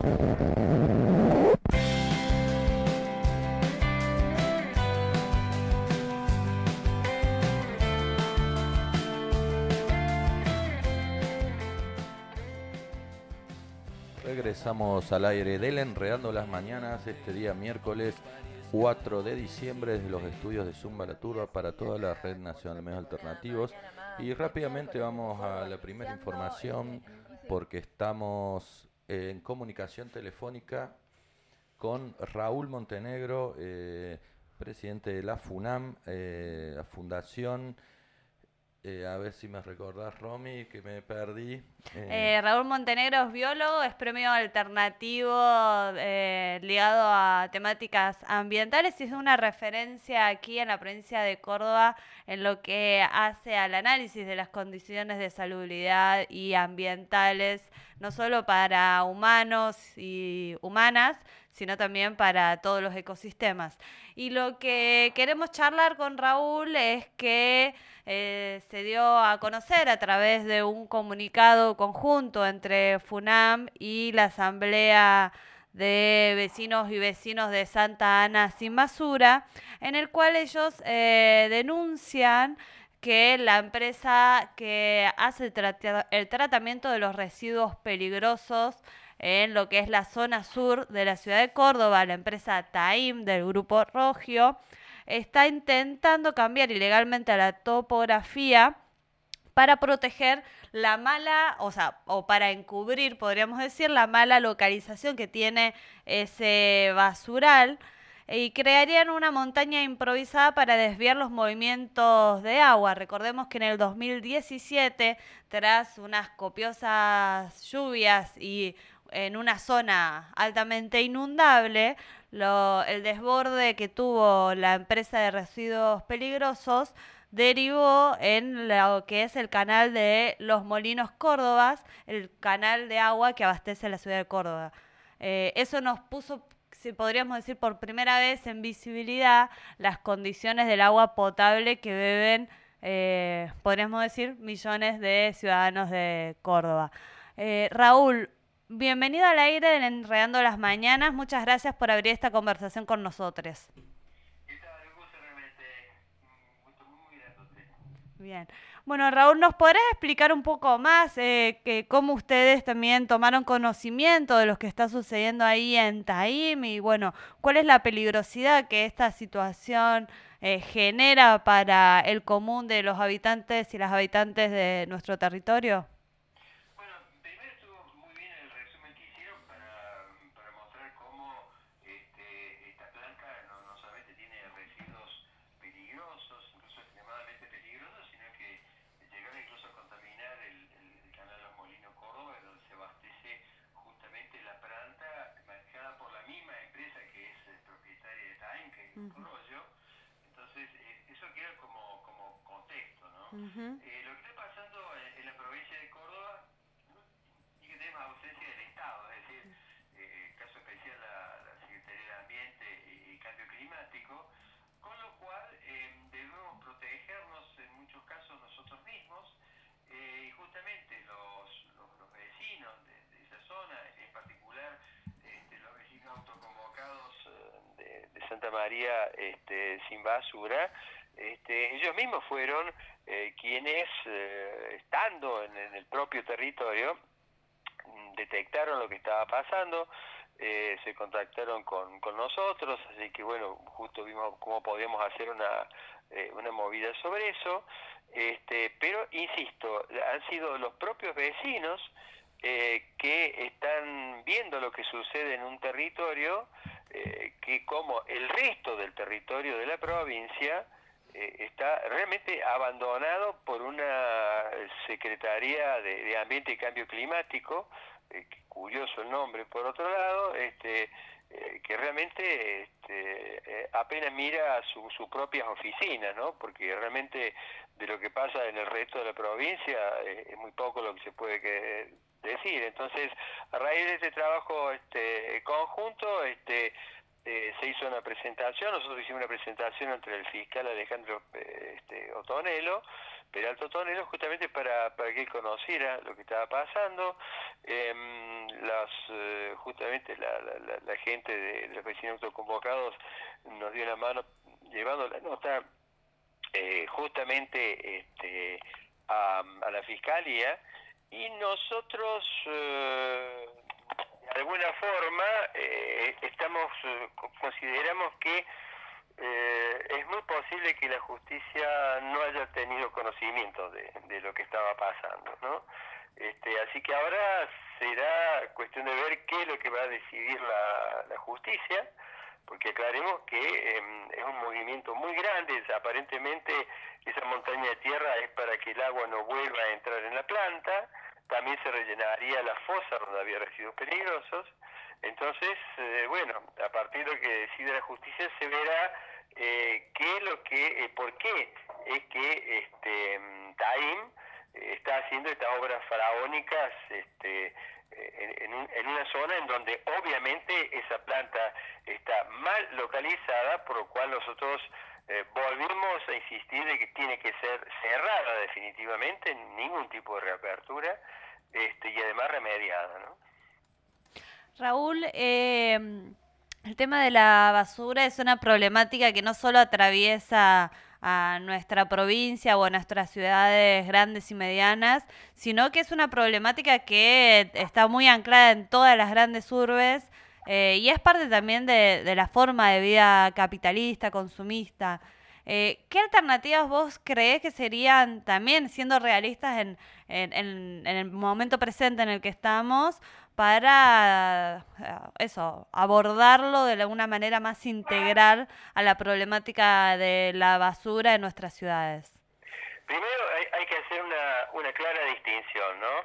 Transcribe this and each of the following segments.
Regresamos al aire del Enredando las Mañanas, este día miércoles 4 de diciembre, desde los estudios de Zumba La Turba para toda la Red Nacional de Medios Alternativos. Y rápidamente vamos a la primera información, porque estamos en comunicación telefónica con Raúl Montenegro, presidente de la FUNAM, la Fundación. A ver si me recordás, Romy, que me perdí. Raúl Montenegro es biólogo, es premio alternativo ligado a temáticas ambientales y es una referencia aquí en la provincia de Córdoba en lo que hace al análisis de las condiciones de salubridad y ambientales, no solo para humanos y humanas, sino también para todos los ecosistemas. Y lo que queremos charlar con Raúl es que se dio a conocer a través de un comunicado conjunto entre FUNAM y la Asamblea de Vecinos y Vecinos de Santa Ana Sin Basura, en el cual ellos denuncian que la empresa que hace el tratamiento de los residuos peligrosos en lo que es la zona sur de la ciudad de Córdoba, la empresa TAIM del Grupo Rogio, está intentando cambiar ilegalmente la topografía para proteger la mala, o para encubrir, podríamos decir, la mala localización que tiene ese basural, y crearían una montaña improvisada para desviar los movimientos de agua. Recordemos que en el 2017, tras unas copiosas lluvias y en una zona altamente inundable, el desborde que tuvo la empresa de residuos peligrosos derivó en lo que es el canal de Los Molinos Córdobas, el canal de agua que abastece la ciudad de Córdoba. Eso nos puso, si podríamos decir, por primera vez en visibilidad las condiciones del agua potable que beben, podríamos decir, millones de ciudadanos de Córdoba. Raúl, bienvenido al aire de Enredando las Mañanas. Muchas gracias por abrir esta conversación con nosotros. ¿Qué tal? Un gusto realmente. Un gusto muy grandote. Bien. Bueno, Raúl, ¿nos podrás explicar un poco más que cómo ustedes también tomaron conocimiento de lo que está sucediendo ahí en TAIM y, bueno, cuál es la peligrosidad que esta situación genera para el común de los habitantes y las habitantes de nuestro territorio? Bueno, primero estuvo muy bien el resumen que hicieron para mostrar cómo esta planta no solamente tiene residuos peligrosos, incluso extremadamente peligrosos, sino que llegaron incluso a contaminar el canal Los Molinos Córdoba, donde se abastece justamente la planta manejada por la misma empresa que es propietaria de TAIM, que es Rollo. Entonces, eso queda como contexto, ¿no? Lo que está pasando en la provincia de Córdoba y que tenemos ausencia del Estado, es decir, caso especial la Secretaría de Ambiente y Cambio Climático, con lo cual debemos protegernos en muchos casos nosotros mismos y justamente los vecinos de esa zona, en particular los vecinos autoconvocados de Santa María Sin Basura, ellos mismos fueron quienes, estando en el propio territorio, detectaron lo que estaba pasando, se contactaron con nosotros, así que bueno, justo vimos cómo podíamos hacer una movida sobre eso, pero insisto, han sido los propios vecinos que están viendo lo que sucede en un territorio que, como el resto del territorio de la provincia, está realmente abandonado por una Secretaría de Ambiente y Cambio Climático, curioso el nombre por otro lado, que realmente apenas mira sus propias oficinas, ¿no? Porque realmente de lo que pasa en el resto de la provincia es muy poco lo que se puede decir. Entonces, a raíz de este trabajo conjunto, se hizo una presentación, nosotros hicimos una presentación entre el fiscal Alejandro Otonelo, Peralta Tonelo, justamente para que él conociera lo que estaba pasando. Justamente la gente de los vecinos autoconvocados nos dio la mano llevando la nota justamente a la Fiscalía, y nosotros de alguna forma consideramos que es muy posible que la justicia no haya tenido conocimiento de lo que estaba pasando, ¿no? Así que ahora será cuestión de ver qué es lo que va a decidir la justicia, porque aclaremos que es un movimiento muy grande. Aparentemente esa montaña de tierra es para que el agua no vuelva a entrar en la planta. También se rellenaría la fosa donde había residuos peligrosos. Entonces, bueno, a partir de lo que decide la justicia se verá por qué es que Taim está haciendo estas obras faraónicas en una zona en donde obviamente esa planta está mal localizada, por lo cual nosotros volvimos a insistir de que tiene que ser cerrada definitivamente, ningún tipo de reapertura, y además remediada, ¿no? Raúl, el tema de la basura es una problemática que no solo atraviesa a nuestra provincia o a nuestras ciudades grandes y medianas, sino que es una problemática que está muy anclada en todas las grandes urbes, y es parte también de la forma de vida capitalista, consumista. ¿Qué alternativas vos creés que serían, también siendo realistas en el momento presente en el que estamos, para abordarlo de alguna manera más integral a la problemática de la basura en nuestras ciudades? Primero hay que hacer una clara distinción, ¿no?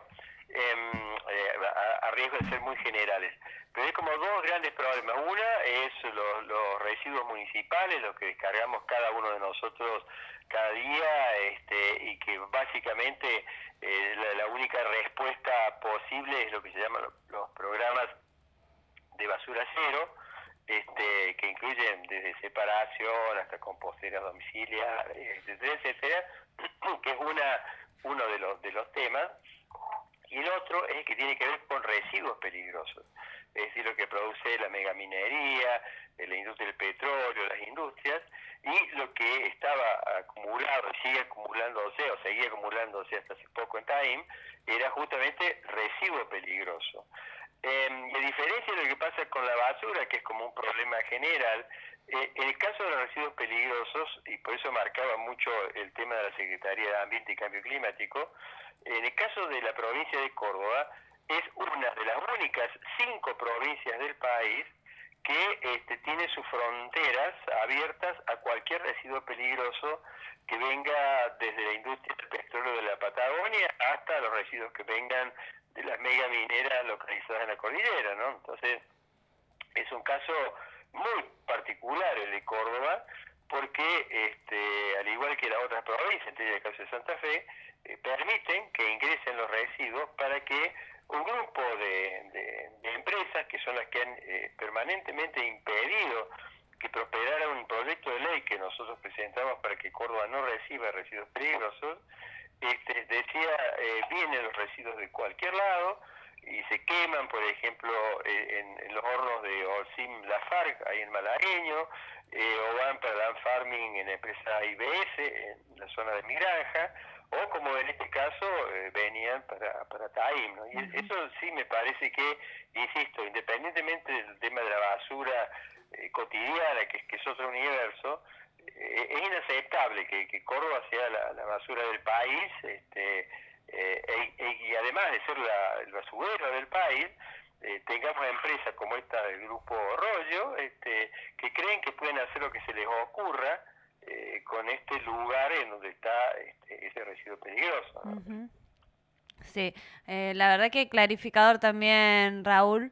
A riesgo de ser muy generales. Pero hay como dos grandes problemas. Una es los residuos municipales, los que descargamos cada uno de nosotros cada día, y que básicamente la única respuesta posible es lo que se llaman los programas de basura cero, que incluyen desde separación hasta composteras domiciliares, etcétera, etcétera, que es uno de los temas. Y el otro es el que tiene que ver con residuos peligrosos, es decir, lo que produce la megaminería, la industria del petróleo, las industrias, y lo que estaba acumulado y sigue acumulándose, o seguía acumulándose hasta hace poco en Taim, era justamente residuo peligroso. Y a diferencia de lo que pasa con la basura, que es como un problema general, en el caso de los residuos peligrosos, y por eso marcaba mucho el tema de la Secretaría de Ambiente y Cambio Climático, en el caso de la provincia de Córdoba, es una de las únicas 5 provincias del país que tiene sus fronteras abiertas a cualquier residuo peligroso que venga desde la industria del petróleo de la Patagonia hasta los residuos que vengan de las megamineras localizadas en la cordillera, ¿no? Entonces, es un caso muy particular el de Córdoba, porque al igual que las otras provincias, entre el caso de Santa Fe, permiten que ingresen los residuos para que un grupo de empresas, que son las que han permanentemente impedido que prosperara un proyecto de ley que nosotros presentamos para que Córdoba no reciba residuos peligrosos, decía, vienen los residuos de cualquier lado y se queman, por ejemplo, en los hornos de Holcim Lafargue, ahí en Malagueño, o van para land farming en la empresa IBS, en la zona de mi granja, o como en este caso venían para Taim, ¿no? Y eso sí me parece que, insisto, independientemente del tema de la basura cotidiana, que es otro universo, es inaceptable que Córdoba sea la basura del país, y además de ser el basurero del país, tengamos empresas como esta del grupo Rollo, que creen que pueden hacer lo que se les ocurra con este lugar en donde está ese residuo peligroso, ¿no? Uh-huh. Sí, la verdad que clarificador también, Raúl,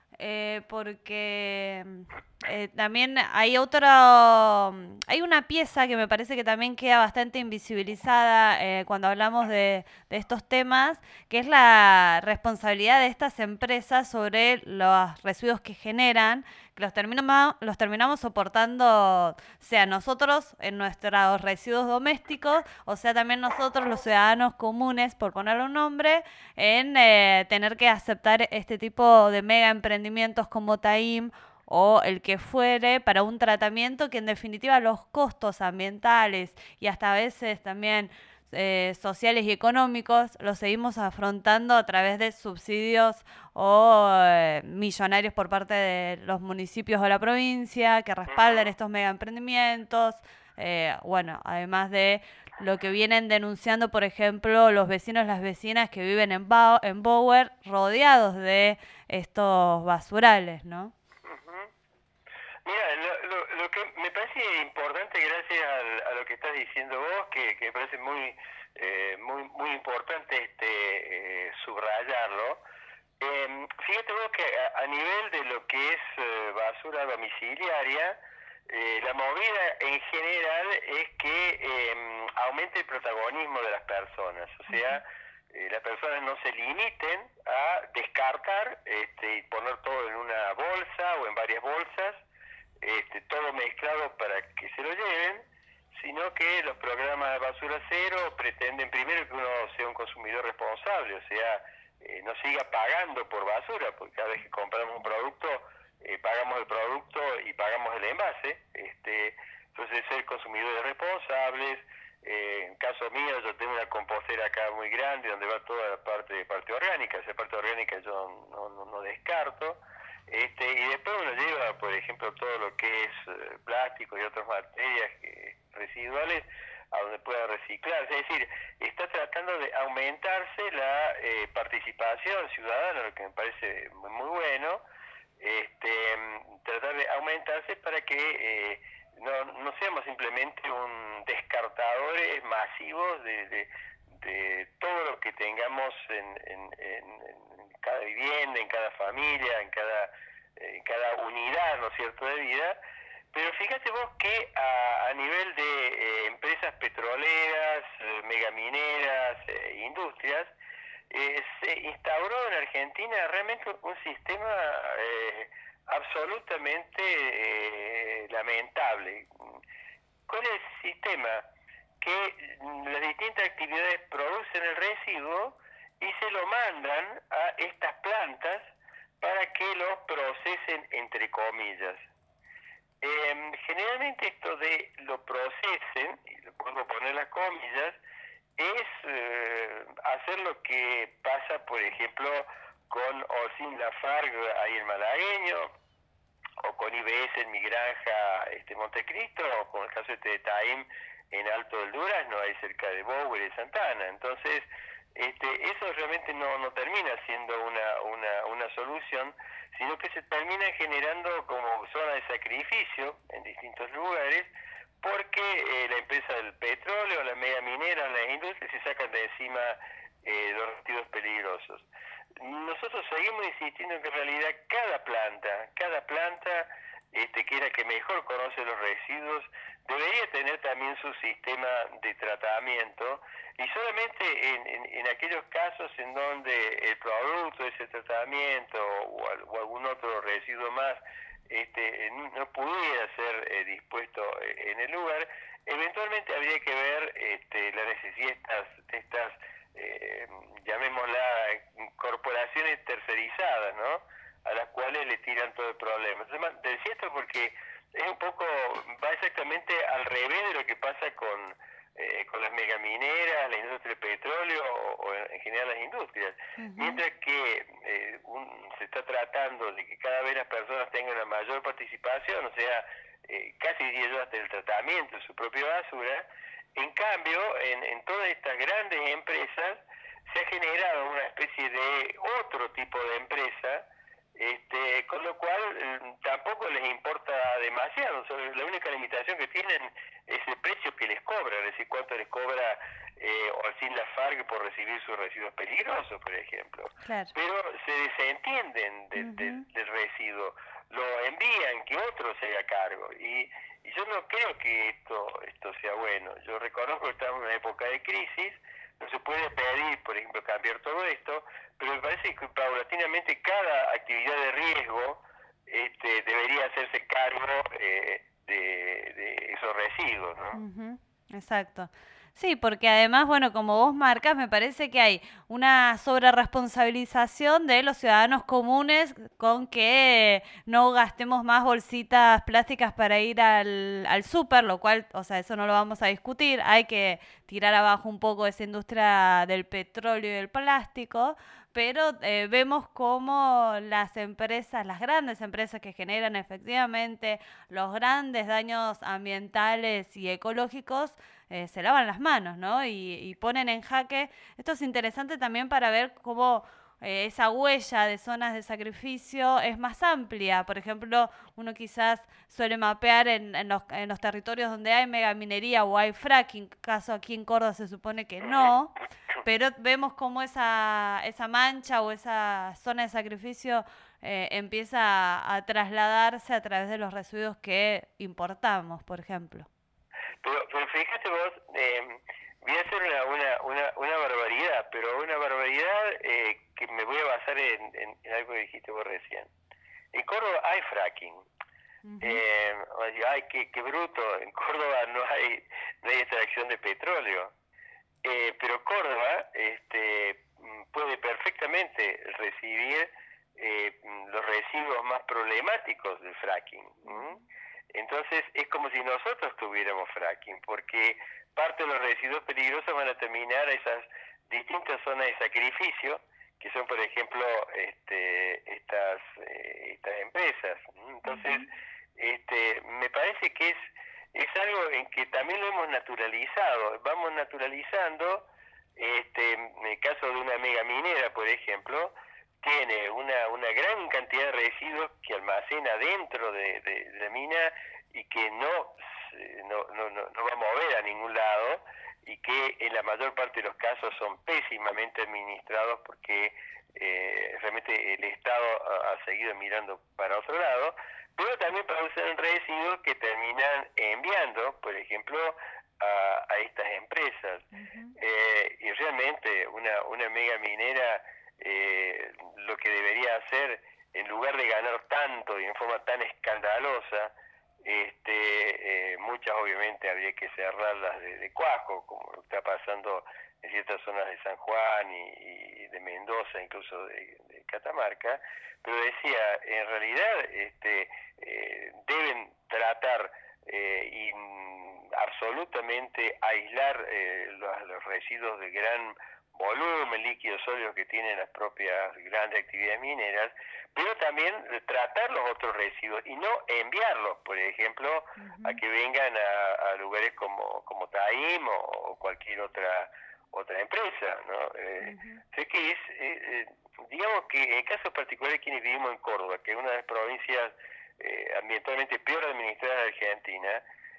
porque también hay una pieza que me parece que también queda bastante invisibilizada cuando hablamos de estos temas, que es la responsabilidad de estas empresas sobre los residuos que generan, que los terminamos soportando, sea nosotros en nuestros residuos domésticos, o sea también nosotros los ciudadanos comunes, por ponerle un nombre, en tener que aceptar este tipo de mega emprendimientos como Taim o el que fuere para un tratamiento que en definitiva los costos ambientales y hasta a veces también sociales y económicos los seguimos afrontando a través de subsidios o millonarios por parte de los municipios o la provincia que respaldan estos mega emprendimientos. Bueno, además de lo que vienen denunciando, por ejemplo, los vecinos y las vecinas que viven en Bower rodeados de estos basurales, ¿no? Mira, lo que me parece importante, gracias a lo que estás diciendo vos, que me parece muy importante subrayarlo. Fíjate vos que a nivel de lo que es basura domiciliaria, la movida en general es que aumente el protagonismo de las personas, o sea, las personas no se limiten a descartar y poner todo en una bolsa o en varias bolsas, todo mezclado para que se lo lleven, sino que los programas de basura cero pretenden primero que uno sea un consumidor responsable, o sea, no siga pagando por basura, porque cada vez que compramos un producto, pagamos el producto y pagamos el envase, entonces ser consumidores responsables. En caso mío, yo tengo una compostera acá muy grande donde va toda la parte orgánica, esa parte orgánica yo no descarto. Y después uno lleva, por ejemplo, todo lo que es plástico y otras materias residuales a donde pueda reciclarse. Es decir, está tratando de aumentarse la participación ciudadana, lo que me parece muy bueno, tratar de aumentarse para que no seamos simplemente un descartadores masivos de todo lo que tengamos en cada vivienda, en cada familia, en cada unidad, ¿no es cierto?, de vida. Pero fíjate vos que a nivel de empresas petroleras, megamineras, industrias, se instauró en Argentina realmente un sistema absolutamente lamentable. ¿Cuál es el sistema? Que las distintas actividades producen el residuo y se lo mandan a estas plantas para que lo procesen, entre comillas. Generalmente esto de lo procesen, y lo puedo poner las comillas, es hacer lo que pasa, por ejemplo, con Holcim Lafargue ahí en Malagueño, o con IBS en Mi Granja Montecristo, o con el caso de Taim en Alto del Durazno, ahí cerca de Bower y Santana. Entonces, eso realmente no termina siendo una solución, sino que se termina generando como zona de sacrificio en distintos lugares, porque la empresa del petróleo, la mega minera, las industrias se sacan de encima los residuos peligrosos. Nosotros seguimos insistiendo en que en realidad cada planta que es la que mejor conoce los residuos, debería tener también su sistema de tratamiento, y solamente en aquellos casos en donde el producto de ese tratamiento o algún otro residuo más no pudiera ser dispuesto en el lugar, eventualmente habría que ver la necesidad de estas llamémosla corporaciones tercerizadas, ¿no?, a las cuales le tiran todo el problema. Entonces, decía esto porque es un poco, va exactamente al revés de lo que pasa con las megamineras, la industria del petróleo o en general las industrias. Mientras que se está tratando de que cada vez las personas tengan una mayor participación, o sea, casi diría yo hasta el tratamiento de su propia basura, en cambio, en todas estas grandes empresas se ha generado una especie de otro tipo de empresa, con lo cual tampoco les importa demasiado. La única limitación que tienen es el precio que les cobran, es decir, cuánto les cobra Holcim Lafargue por recibir sus residuos peligrosos, por ejemplo. Claro. Pero se desentienden del residuo, lo envían, que otro se haga cargo. Y yo no creo que esto sea bueno. Yo reconozco que estamos en una época de crisis, no se puede pedir, por ejemplo, cambiar todo esto, pero me parece que paulatinamente cada actividad de riesgo debería hacerse cargo de esos residuos, ¿no? Ujú, exacto. Sí, porque además, bueno, como vos marcas, me parece que hay una sobreresponsabilización de los ciudadanos comunes con que no gastemos más bolsitas plásticas para ir al súper, lo cual, o sea, eso no lo vamos a discutir. Hay que tirar abajo un poco esa industria del petróleo y del plástico, pero vemos cómo las empresas, las grandes empresas que generan efectivamente los grandes daños ambientales y ecológicos, se lavan las manos, ¿no? Y ponen en jaque. Esto es interesante también para ver cómo esa huella de zonas de sacrificio es más amplia. Por ejemplo, uno quizás suele mapear en los territorios donde hay megaminería o hay fracking, caso aquí en Córdoba se supone que no, pero vemos cómo esa mancha o esa zona de sacrificio empieza a trasladarse a través de los residuos que importamos, por ejemplo. Pero fíjate vos, voy a hacer una barbaridad, pero una barbaridad que me voy a basar en algo que dijiste vos recién. En Córdoba hay fracking. Ay, qué bruto, en Córdoba no hay extracción de petróleo. Pero Córdoba puede perfectamente recibir los residuos más problemáticos del fracking. Entonces es como si nosotros tuviéramos fracking, porque parte de los residuos peligrosos van a terminar a esas distintas zonas de sacrificio, que son, por ejemplo, estas empresas. Entonces, me parece que es algo en que también lo hemos naturalizado. Vamos naturalizando, en el caso de una mega minera, por ejemplo, tiene una gran cantidad de residuos que almacena dentro de la mina y que no va a mover a ningún lado, y que en la mayor parte de los casos son pésimamente administrados porque realmente el Estado ha seguido mirando para otro lado, pero también producen residuos que terminan enviando, por ejemplo, a estas empresas. Y realmente una mega minera lo que debería hacer, en lugar de ganar tanto y en forma tan escandalosa, muchas obviamente habría que cerrarlas de cuajo, como está pasando en ciertas zonas de San Juan y de Mendoza, incluso de Catamarca. Pero decía, en realidad deben tratar y absolutamente aislar los residuos de gran volumen, líquidos sólidos que tienen las propias grandes actividades mineras, pero también tratar los otros residuos y no enviarlos, por ejemplo, a que vengan a lugares como Taim o cualquier otra empresa, ¿no? Sé que digamos que en el caso particular de quienes vivimos en Córdoba, que es una de las provincias ambientalmente peor administrada de Argentina,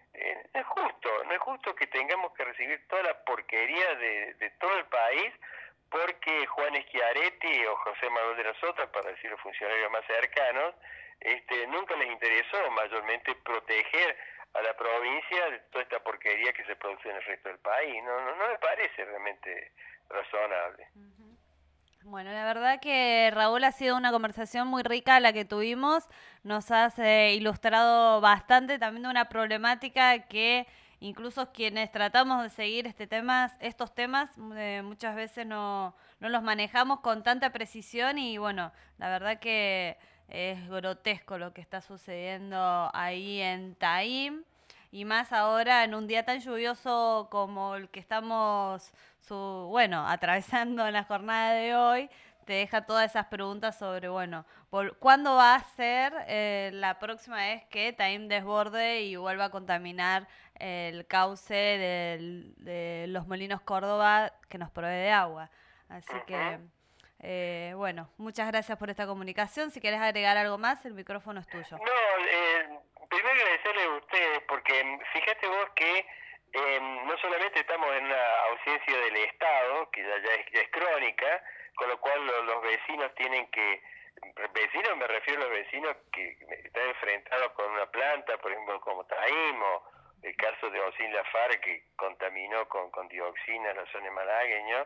no es justo que tengamos que recibir toda la porquería de todo el país porque Juan Schiaretti o José Manuel de la Sota, para decir los funcionarios más cercanos, nunca les interesó mayormente proteger a la provincia de toda esta porquería que se produce en el resto del país. No me parece realmente razonable. Bueno, la verdad que Raúl, ha sido una conversación muy rica la que tuvimos. Nos has ilustrado bastante también de una problemática que incluso quienes tratamos de seguir estos temas muchas veces no los manejamos con tanta precisión, y bueno, la verdad que es grotesco lo que está sucediendo ahí en Taim, y más ahora en un día tan lluvioso como el que estamos atravesando en la jornada de hoy. Te deja todas esas preguntas sobre, bueno, ¿cuándo va a ser la próxima vez que Taim desborde y vuelva a contaminar el cauce de los Molinos Córdoba, que nos provee de agua? Así que, bueno, muchas gracias por esta comunicación. Si quieres agregar algo más, el micrófono es tuyo. Primero agradecerle a ustedes, porque fíjate vos que no solamente estamos en una ausencia del Estado, que ya es crónica, con lo cual los vecinos tienen que, vecinos me refiero a los vecinos que están enfrentados con una planta, por ejemplo como Taim, o el caso de Ocin Lafar, que contaminó con dioxina la zona de malagueño,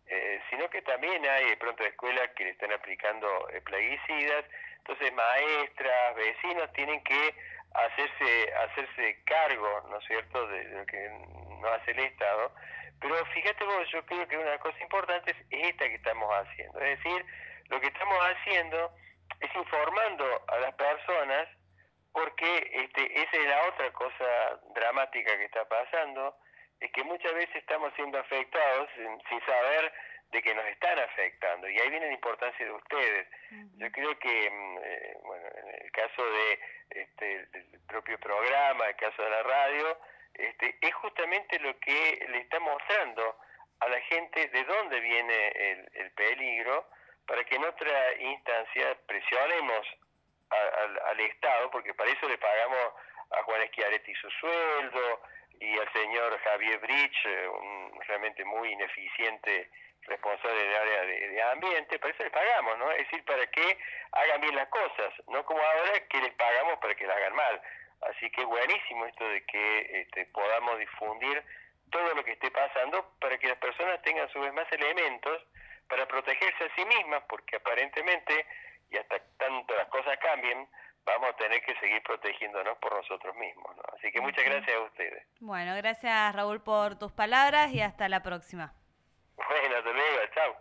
sino que también hay de pronto escuelas que le están aplicando plaguicidas. Entonces maestras, vecinos tienen que hacerse cargo, ¿no es cierto?, de lo que no hace el Estado. Pero fíjate vos, yo creo que una cosa importante es esta que estamos haciendo. Es decir, lo que estamos haciendo es informando a las personas, porque esa es la otra cosa dramática que está pasando, es que muchas veces estamos siendo afectados sin saber de que nos están afectando, y ahí viene la importancia de ustedes. Yo creo que, bueno, en el caso del propio programa, el caso de la radio, es justamente lo que le está mostrando a la gente de dónde viene el peligro, para que en otra instancia presionemos al Estado, porque para eso le pagamos a Juan Schiaretti su sueldo, y al señor Javier Brich, realmente muy ineficiente responsable del área de ambiente, para eso les pagamos, ¿no? Es decir, para que hagan bien las cosas, no como ahora que les pagamos para que las hagan mal. Así que buenísimo esto de que podamos difundir todo lo que esté pasando, para que las personas tengan a su vez más elementos para protegerse a sí mismas, porque aparentemente, y hasta tanto las cosas cambien, vamos a tener que seguir protegiéndonos por nosotros mismos, ¿no? Así que muchas gracias a ustedes. Bueno, gracias Raúl por tus palabras y hasta la próxima. Bueno, hasta luego, chao.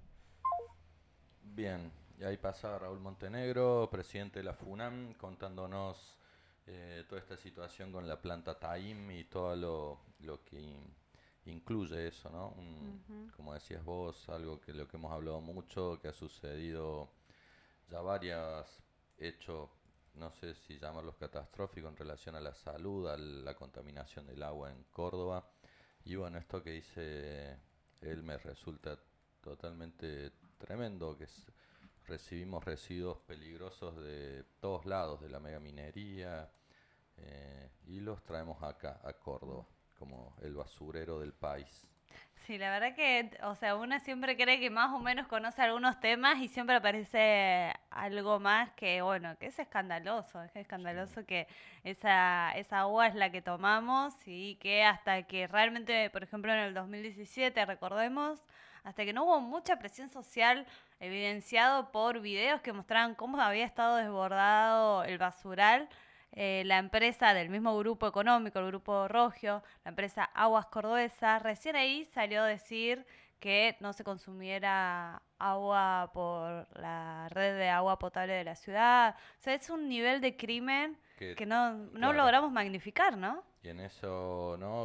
Bien, y ahí pasa Raúl Montenegro, presidente de la FUNAM, contándonos toda esta situación con la planta TAIM y todo lo que incluye eso, ¿no? Como decías vos, algo que lo que hemos hablado mucho, que ha sucedido ya varios hechos, no sé si llamarlos catastróficos en relación a la salud, a la contaminación del agua en Córdoba. Y bueno, esto que dice él me resulta totalmente tremendo, que recibimos residuos peligrosos de todos lados de la megaminería, y los traemos acá, a Córdoba, como el basurero del país. Sí, la verdad que, o sea, uno siempre cree que más o menos conoce algunos temas y siempre aparece algo más que, bueno, que es escandaloso que esa agua es la que tomamos y que hasta que realmente, por ejemplo, en el 2017, recordemos, hasta que no hubo mucha presión social evidenciado por videos que mostraban cómo había estado desbordado el basural, la empresa del mismo grupo económico, el Grupo Rogio, la empresa Aguas Cordobesa, recién ahí salió a decir que no se consumiera agua por la red de agua potable de la ciudad. O sea, es un nivel de crimen que no Claro. logramos magnificar, ¿no? Y en eso, ¿no?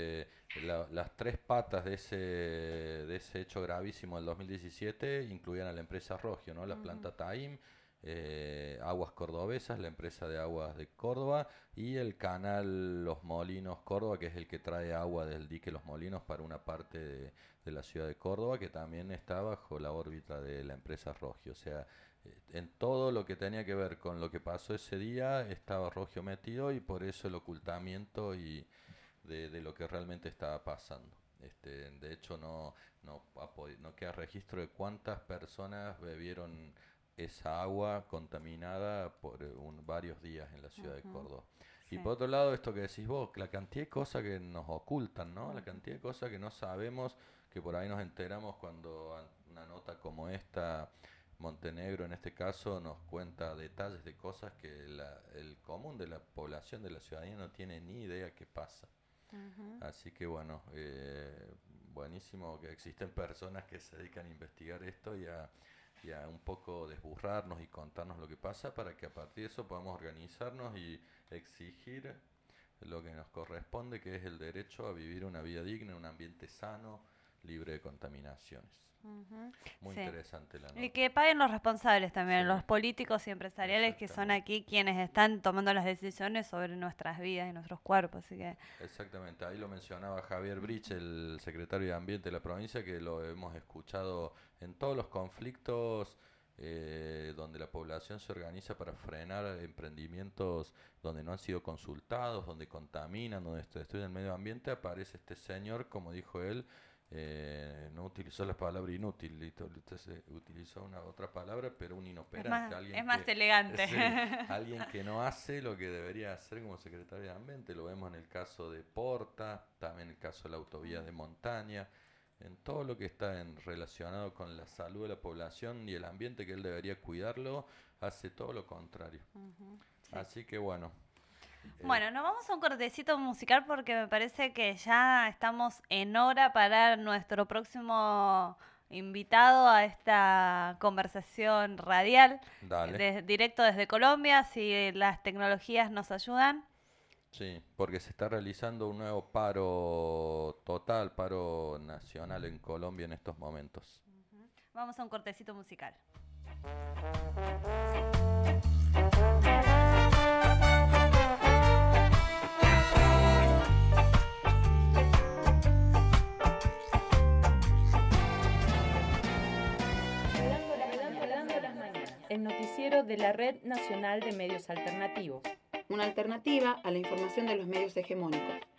Las tres patas de ese hecho gravísimo del 2017 incluían a la empresa Rogio, ¿no? La planta TAIM, Aguas Cordobesas, la empresa de aguas de Córdoba, y el canal Los Molinos Córdoba, que es el que trae agua del dique Los Molinos para una parte de la ciudad de Córdoba, que también está bajo la órbita de la empresa Rogio. O sea, en todo lo que tenía que ver con lo que pasó ese día estaba Rogio metido, y por eso el ocultamiento y de lo que realmente estaba pasando. De hecho no queda registro de cuántas personas bebieron esa agua contaminada por varios días en la ciudad de Córdoba. Sí. Y por otro lado, esto que decís vos, la cantidad de cosas que nos ocultan, ¿no? La cantidad de cosas que no sabemos, que por ahí nos enteramos cuando una nota como esta, Montenegro en este caso, nos cuenta detalles de cosas que el común de la población, de la ciudadanía, no tiene ni idea qué pasa. Así que bueno, buenísimo que existen personas que se dedican a investigar esto y a un poco desburrarnos y contarnos lo que pasa, para que a partir de eso podamos organizarnos y exigir lo que nos corresponde, que es el derecho a vivir una vida digna en un ambiente sano, libre de contaminaciones. Muy interesante la nota. Y que paguen los responsables también, Sí. los políticos y empresariales, que son aquí quienes están tomando las decisiones sobre nuestras vidas y nuestros cuerpos. Así que Exactamente, ahí lo mencionaba Javier Brich, el secretario de Ambiente de la provincia, que lo hemos escuchado en todos los conflictos donde la población se organiza para frenar emprendimientos donde no han sido consultados, donde contaminan, donde destruyen el medio ambiente. Aparece este señor, como dijo él, no utilizó la palabra inútil, entonces utilizó una otra palabra, pero un inoperante. es más elegante. Sí, alguien que no hace lo que debería hacer como secretario de Ambiente. Lo vemos en el caso de Porta, también en el caso de la autovía de montaña. en todo lo que está relacionado con la salud de la población y el ambiente que él debería cuidarlo, hace todo lo contrario. Sí. Así que bueno. Bueno, nos vamos a un cortecito musical porque me parece que ya estamos en hora para nuestro próximo invitado a esta conversación radial, Dale. directo desde Colombia, si las tecnologías nos ayudan. Sí, porque se está realizando un nuevo paro nacional en Colombia en estos momentos. Vamos a un cortecito musical. El noticiero de la Red Nacional de Medios Alternativos. Una alternativa a la información de los medios hegemónicos.